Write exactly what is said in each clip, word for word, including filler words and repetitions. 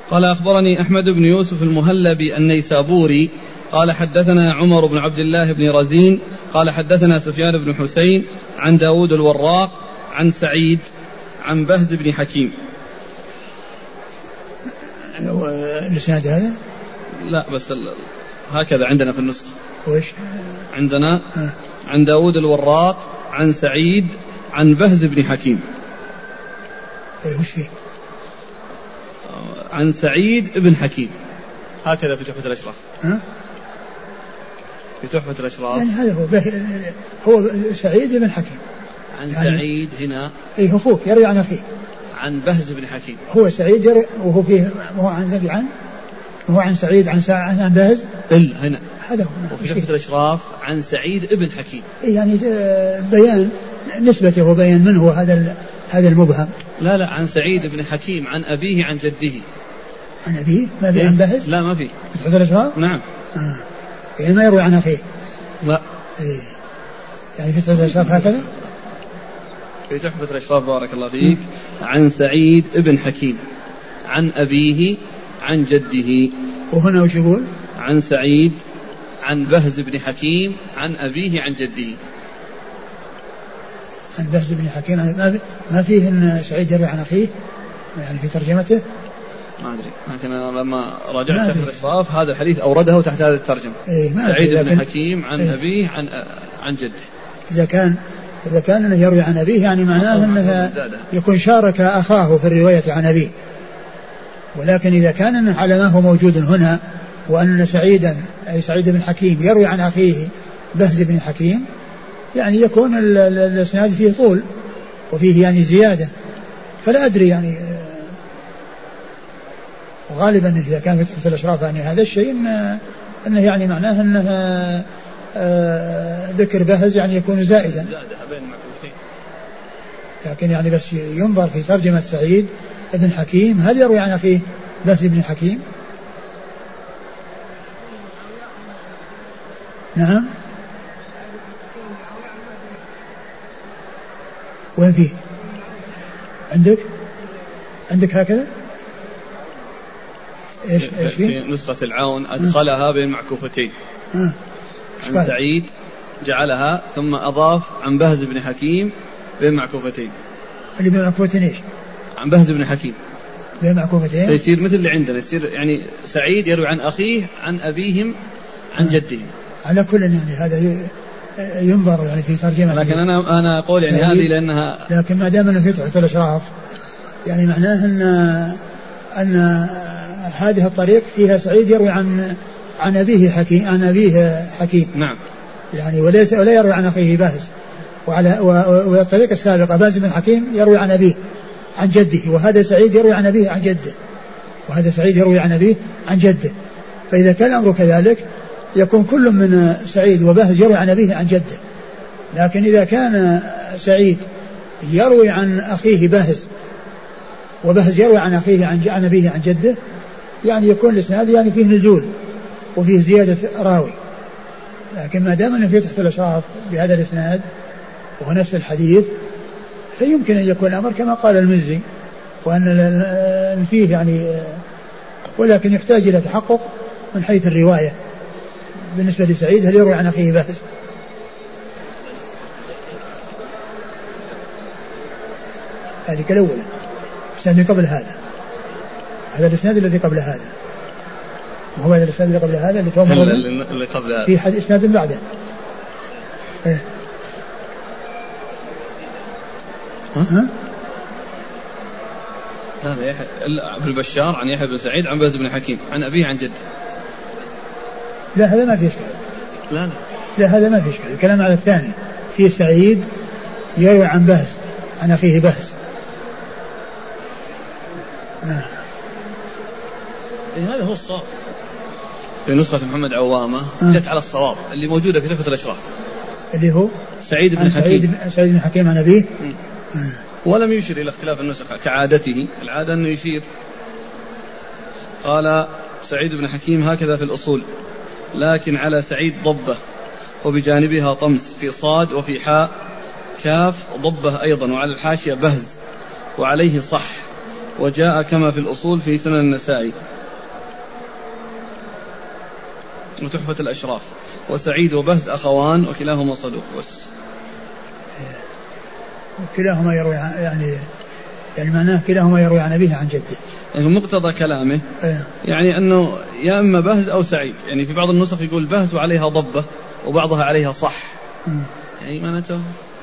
قال أخبرني أحمد بن يوسف المهلبي النيسابوري قال حدثنا عمر بن عبد الله بن رزين قال حدثنا سفيان بن حسين عن داود الوراق عن سعيد عن بهز بن حكيم. الإسناد هذا؟ لا بس هكذا عندنا في النسخة. وش عندنا؟ عن داود الوراق عن سعيد عن بهز بن حكيم. ايه وش فيه؟ عن سعيد بن حكيم هكذا في تحفة الأشراف. ها؟ في تحفة الأشراف يعني هذا هو به... هو سعيد بن حكيم عن يعني سعيد هنا. ايه اخوه يروي عن اخيه عن بهز بن حكيم. هو سعيد يروي وهو فيه وهو عن عن وهو عن سعيد عن سعيد عن بهز إلا هنا هذا هو. وفي تحفة الأشراف عن سعيد بن حكيم. إيه يعني بيان نسبته وبيان من هو هذا هذا المبهم. لا لا عن سعيد بن حكيم عن أبيه عن جده. عن أبيه ما في إيه؟ عن بهز؟ لا ما في. في تحفة الأشراف؟ نعم. آه. يعني ما يروي عن أخيه. لا. إيه. يعني في تحفة الأشراف هكذا؟ في تحفة الأشراف بارك الله فيك عن سعيد بن حكيم عن أبيه عن جده. وهنا وش يقول؟ عن سعيد عن بهز بن حكيم عن أبيه عن جده. عن بهز بن حكيم ما ما فيه ان سعيد يروي عن أخيه يعني في ترجمته؟ ما أدري لكن أنا لما راجعت تحت الإشراف هذا الحديث أورده تحت هذه الترجمة. إيه سعيد بن حكيم عن إيه؟ أبيه عن عن جده. إذا كان إذا كان أنه يروي عن أبيه يعني معناه أنه يكون شارك أخاه في الرواية عن أبيه. ولكن إذا كان أنه على ما هو موجود هنا وأن سعيدا أي سعيد بن حكيم يروي عن أخيه بهز بن حكيم يعني يكون الإسناد فيه طول وفيه يعني زيادة. فلا أدري يعني وغالبا إذا كان في تحفة الأشراف يعني هذا الشيء إنه, إنه يعني معناه أنه ذكر بهز يعني يكون زائدا. لكن يعني بس ينظر في ترجمة سعيد بن حكيم هل يروي عن أخيه بهز بن حكيم؟ نعم. وين فيه؟ عندك عندك هكذا؟ ايش ايش في نسخة العون أدخلها بين معكوفتين. آه. عن سعيد جعلها ثم أضاف عن بهز بن حكيم بين معكوفتين. اللي بين معكوفتين ايش؟ عن بهز بن حكيم بين معكوفتين فيصير مثل اللي عندنا يصير يعني سعيد يروي عن أخيه عن أبيهم عن آه. جدهم. على كل يعني هذا ينظر يعني في ترجمة. لكن أنا أنا أقول يعني هذه لأنها لكن ما دام أنه في تحفة الأشراف يعني معناه أن أن هذه الطريق فيها سعيد يروي عن عن أبيه حكيم عن أبيه حكيم. نعم. يعني وليس ولا يروي عن أخيه بهز. وعلى والطريق السابقة بهز بن حكيم يروي عن أبيه عن جده وهذا سعيد يروي عن أبيه عن جده وهذا سعيد يروي عن أبيه عن جده. فإذا كان الأمر كذلك يكون كل من سعيد وبهز يروي عن أبيه عن جده. لكن إذا كان سعيد يروي عن أخيه بهز وبهز يروي عن أخيه عن أبيه عن جده يعني يكون الإسناد يعني فيه نزول وفيه زيادة راوي. لكن ما دام أنه في تحت الأشراف بهذا الإسناد وهو نفس الحديث فيمكن أن يكون الأمر كما قال المزي وأن فيه يعني ولكن يحتاج إلى تحقق من حيث الرواية بالنسبة لسعيد هل يروي عن أخيه بهز. هذه كالأولى الإسناد قبل هذا هذا الإسناد الذي قبل هذا وهو هذا الإسناد الذي قبل هذا اللي تومر اللي قبل هذا في حد إسناد بعده. إيه؟ ها؟ ها؟ هذا يحيى ابن البشار عن يحيى بن سعيد عن بهز بن حكيم عن أبيه عن جد. لا هذا ما في إشكال. لا لا لا هذا ما في إشكال. الكلام على الثاني في سعيد يروي عن بهز عن أخيه بهز. آه. إيه هذا هو الصواب. في نسخة محمد عوامة آه. جت على الصواب اللي موجودة في تحفة الأشراف اللي هو سعيد بن حكيم. سعيد بن حكيم عن أبيه. آه. ولم يشير إلى اختلاف النسخ كعادته. العادة أنه يشير. قال سعيد بن حكيم هكذا في الأصول لكن على سعيد ضبة وبجانبها طمس في صاد وفي حاء كاف ضبة أيضا وعلى الحاشية بهز وعليه صح وجاء كما في الأصول في سنن النسائي وتحفة الأشراف. وسعيد وبهز أخوان وكلاهما صدوق. بس كلاهما يروي يعني يعني معناه كلاهما يروي عن أبيه عن جده. يعني مقتضى كلامه أيه. يعني أنه يا إما بهز أو سعيد. يعني في بعض النسخ يقول بهز وعليها ضبة وبعضها عليها صح. م. يعني معناته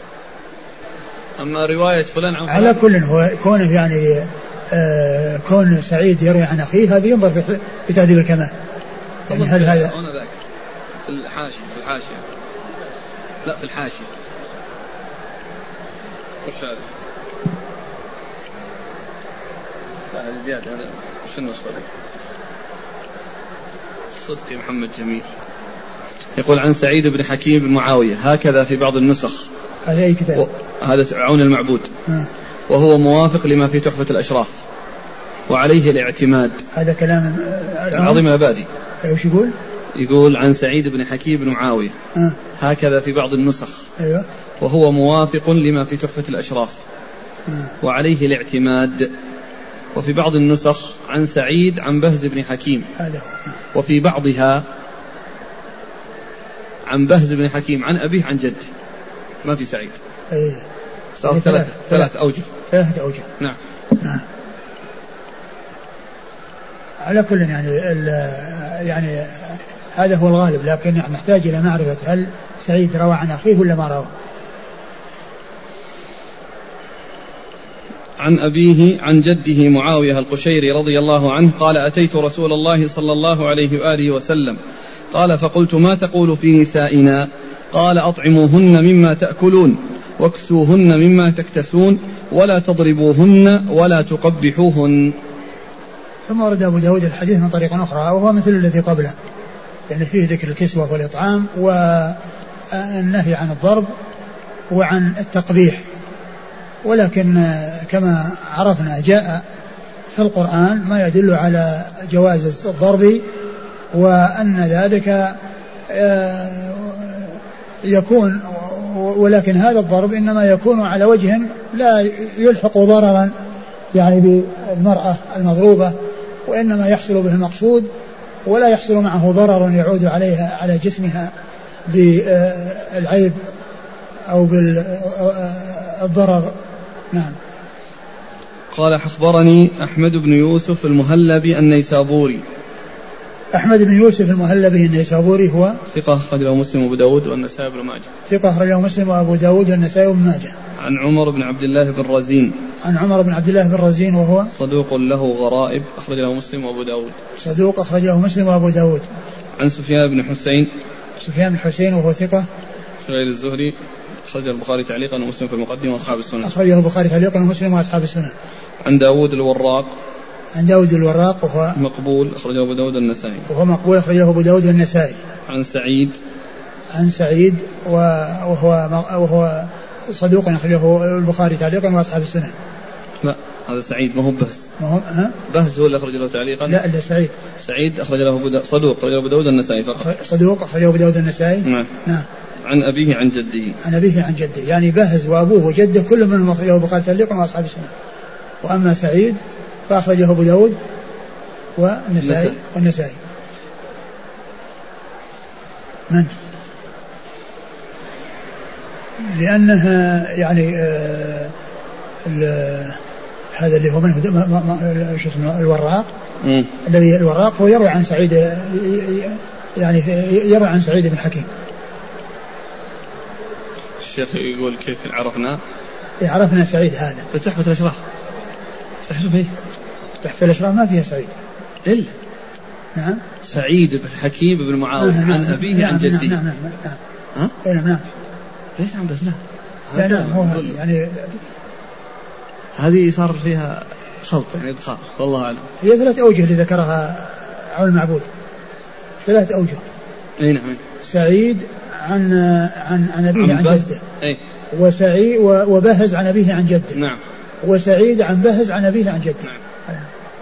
أما رواية فلان عن على كل هو كونه يعني آه كون سعيد يروي عن أخيه هذا ينظر في, في تهذيب الكمال. يعني هل هذا أنا ذاك في الحاشية في الحاشية لا في الحاشية وش هذا؟ لا هذا زيادة. هذا وش النسخة دي؟ صدقي محمد جميل يقول عن سعيد بن حكيم بن معاوية هكذا في بعض النسخ. هذا أي كتاب؟ هذا عون المعبود. م. وهو موافق لما في تحفة الأشراف وعليه الاعتماد. هذا كلام عظيم الأبادي. وش يقول؟ يقول عن سعيد بن حكيم بن معاوية م. هكذا في بعض النسخ. أيوة. وهو موافق لما في تحفة الأشراف م. وعليه الاعتماد. وفي بعض النسخ عن سعيد عن بهز بن حكيم. هذا. وفي بعضها عن بهز بن حكيم عن أبيه عن جده. ما في سعيد. أيه. صار ثلاث ثلاث أوجه. ثلاثة أوجه. نعم. نعم. على كل يعني يعني هذا هو الغالب لكن نحتاج إلى معرفة هل سعيد روى عن أخيه ولا ما روى. عن أبيه عن جده معاوية القشيري رضي الله عنه قال أتيت رسول الله صلى الله عليه وآله وسلم قال فقلت ما تقول في نسائنا قال أطعموهن مما تأكلون واكسوهن مما تكتسون ولا تضربوهن ولا تقبحوهن. ثم ورد أبو داود الحديث من طريق أخرى وهو مثل الذي قبله يعني فيه ذكر الكسوة والإطعام والنهي عن الضرب وعن التقبيح. ولكن كما عرفنا جاء في القرآن ما يدل على جواز الضرب وأن ذلك يكون ولكن هذا الضرب إنما يكون على وجه لا يلحق ضررا يعني بالمرأة المضروبة وإنما يحصل به المقصود ولا يحصل معه ضرر يعود عليها على جسمها بالعيب أو بالضرر. نعم. قال أخبرني أحمد بن يوسف المهلبي النيسابوري. أحمد بن يوسف المهلبي النيسابوري هو ثقة أخرج له مسلم وأبو داود والنسائي بن ماجه. ثقة أخرج له مسلم وأبو داود والنسائي بن ماجه. عن عمر بن عبد الله بن رزين. عن عمر بن عبد الله بن رزين وهو صدوق له غرائب أخرج له مسلم وأبو داود. صدوق أخرج له مسلم وأبو داود. عن سفيان بن حسين. سفيان بن حسين وهو ثقة. غير الزهري أخرج البخاري تعليقا ومسلم في المقدمة وأصحاب السنن. أخرجه البخاري تعليقا ومسلم وأصحاب السنن. عن داود الوراق. عن داود الوراق وهو مقبول أخرجه أبو داود النسائي. وهو مقبول أخرجه أبو داود النسائي. عن سعيد. عن سعيد وهو وهو صدوق أخرجه البخاري تعليقا وأصحاب السنن. لا هذا سعيد ما هو بهز. ما هو ها؟ بهز هو اللي أخرج له تعليقا. لا إلا سعيد. سعيد أخرج له أبو صدوق أخرج له أبو داود النسائي فقط. صدوق أخرجه أبو داود النسائي. نعم. نعم. عن أبيه عن جده. عن أبيه عن جده يعني بهز وأبوه وجده كل منهم أخرجه البخاري تعليقا وأصحاب السنن. وأما سعيد فأخرجه أبو داود والنسائي والنسائي. من؟ لأنها يعني آه هذا اللي هو من شو اسمه الوراق م. الذي الوراق هو يروي عن سعيد يعني يروي عن سعيد بن حكيم. الشيخ يقول كيف عرفنا؟ عرفنا سعيد هذا في تحفة الأشراف. تحفة فيه تحفة الأشراف ما فيها سعيد إلا نعم سعيد بن حكيم بن معاوية نعم عن أبيه نعم عن جده. نعم نعم نعم نعم ها؟ نعم نعم ليس عم بس لا لا نعم هو يعني هذه صار فيها خلط يعني إدخال والله أعلم. هي ثلاث أوجه اللي ذكرها عون المعبود ثلاث أوجه. أي نعم. سعيد عن عن عن أبيه عن, عن جده. أي. وسعيد وبهز عن أبيه عن جده. نعم. وسعيد عن بهز عن أبيه عن جده. نعم.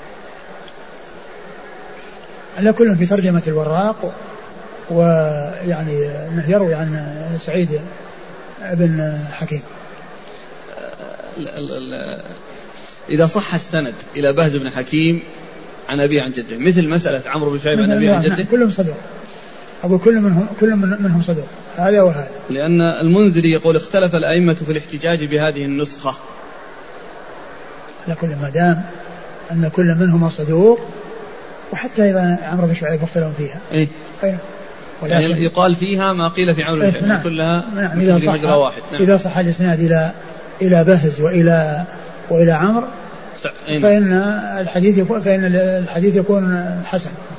على كل في ترجمة الوراق ويعني أنه يروي عن سعيد بن حكيم. إذا صح السند إلى بهز بن حكيم عن أبيه عن جده، مثل مسألة عمرو بن شعيب عن أبيه عن جده، كلهم صدوق، أقول كل منهم كل منهم صدوق، هذا وهذا. لأن المنذري يقول اختلف الأئمة في الاحتجاج بهذه النسخة. على كل ما دام أن كل منهما صدوق، وحتى إذا عمرو بن شعيب مختلف فيها. إيه؟ أيه. يعني يقال فيها ما قيل في عمرو بن شعيب. نعم. كلها نعم. إذا صح مجرى واحد. نعم. إذا صح الإسناد إلى إلى بهز وإلى وإلى عمرو، فإن الحديث يكون فإن الحديث يكون حسن.